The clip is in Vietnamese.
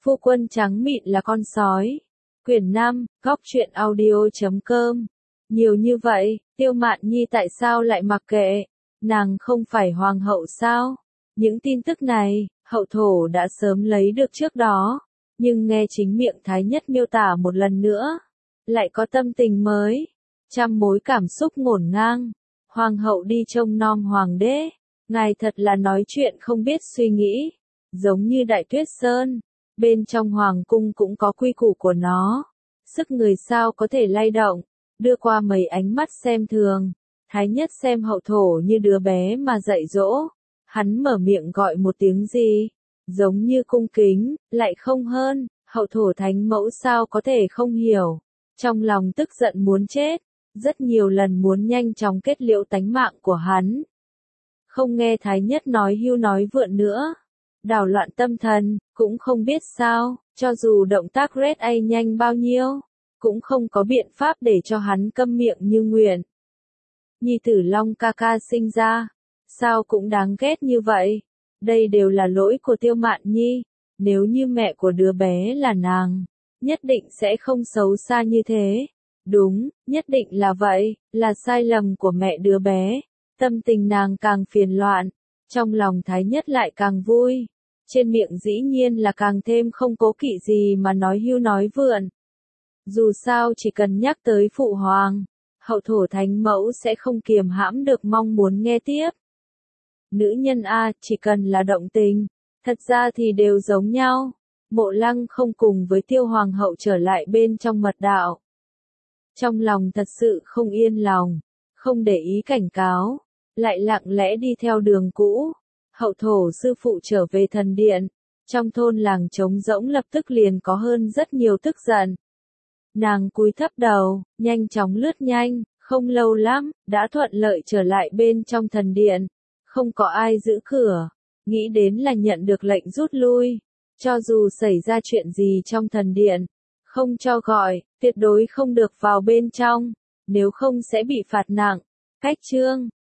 Phu quân trắng mịn là con sói. Quyển 5, góc truyện audio.com. Nhiều như vậy, Tiêu Mạn Nhi tại sao lại mặc kệ? Nàng không phải hoàng hậu sao? Những tin tức này, hậu thổ đã sớm lấy được trước đó, nhưng nghe chính miệng Thái Nhất miêu tả một lần nữa, lại có tâm tình mới, trăm mối cảm xúc ngổn ngang. Hoàng hậu đi trông nom hoàng đế, ngài thật là nói chuyện không biết suy nghĩ, giống như Đại Tuyết Sơn, bên trong hoàng cung cũng có quy củ của nó, sức người sao có thể lay động, đưa qua mấy ánh mắt xem thường. Thái Nhất xem hậu thổ như đứa bé mà dạy dỗ, hắn mở miệng gọi một tiếng gì, giống như cung kính, lại không hơn, hậu thổ thánh mẫu sao có thể không hiểu, trong lòng tức giận muốn chết, rất nhiều lần muốn nhanh chóng kết liễu tánh mạng của hắn. Không nghe Thái Nhất nói hưu nói vượn nữa, đảo loạn tâm thần, cũng không biết sao, cho dù động tác red A nhanh bao nhiêu, cũng không có biện pháp để cho hắn câm miệng như nguyện. Nhi tử Long ca ca sinh ra, sao cũng đáng ghét như vậy, đây đều là lỗi của Tiêu Mạn Nhi, nếu như mẹ của đứa bé là nàng, nhất định sẽ không xấu xa như thế. Đúng, nhất định là vậy, là sai lầm của mẹ đứa bé. Tâm tình nàng càng phiền loạn, trong lòng Thái Nhất lại càng vui, trên miệng dĩ nhiên là càng thêm không cố kỵ gì mà nói hưu nói vượn. Dù sao chỉ cần nhắc tới phụ hoàng, hậu thổ thánh mẫu sẽ không kiềm hãm được mong muốn nghe tiếp. Nữ nhân a, chỉ cần là động tình, thật ra thì đều giống nhau. Mộ Lăng không cùng với Tiêu hoàng hậu trở lại bên trong mật đạo. Trong lòng thật sự không yên lòng, không để ý cảnh cáo, lại lặng lẽ đi theo đường cũ. Hậu thổ sư phụ trở về thần điện, trong thôn làng trống rỗng lập tức liền có hơn rất nhiều tức giận. Nàng cúi thấp đầu, nhanh chóng lướt nhanh, không lâu lắm, đã thuận lợi trở lại bên trong thần điện. Không có ai giữ cửa, nghĩ đến là nhận được lệnh rút lui. Cho dù xảy ra chuyện gì trong thần điện, không cho gọi, tuyệt đối không được vào bên trong, nếu không sẽ bị phạt nặng. Cách chương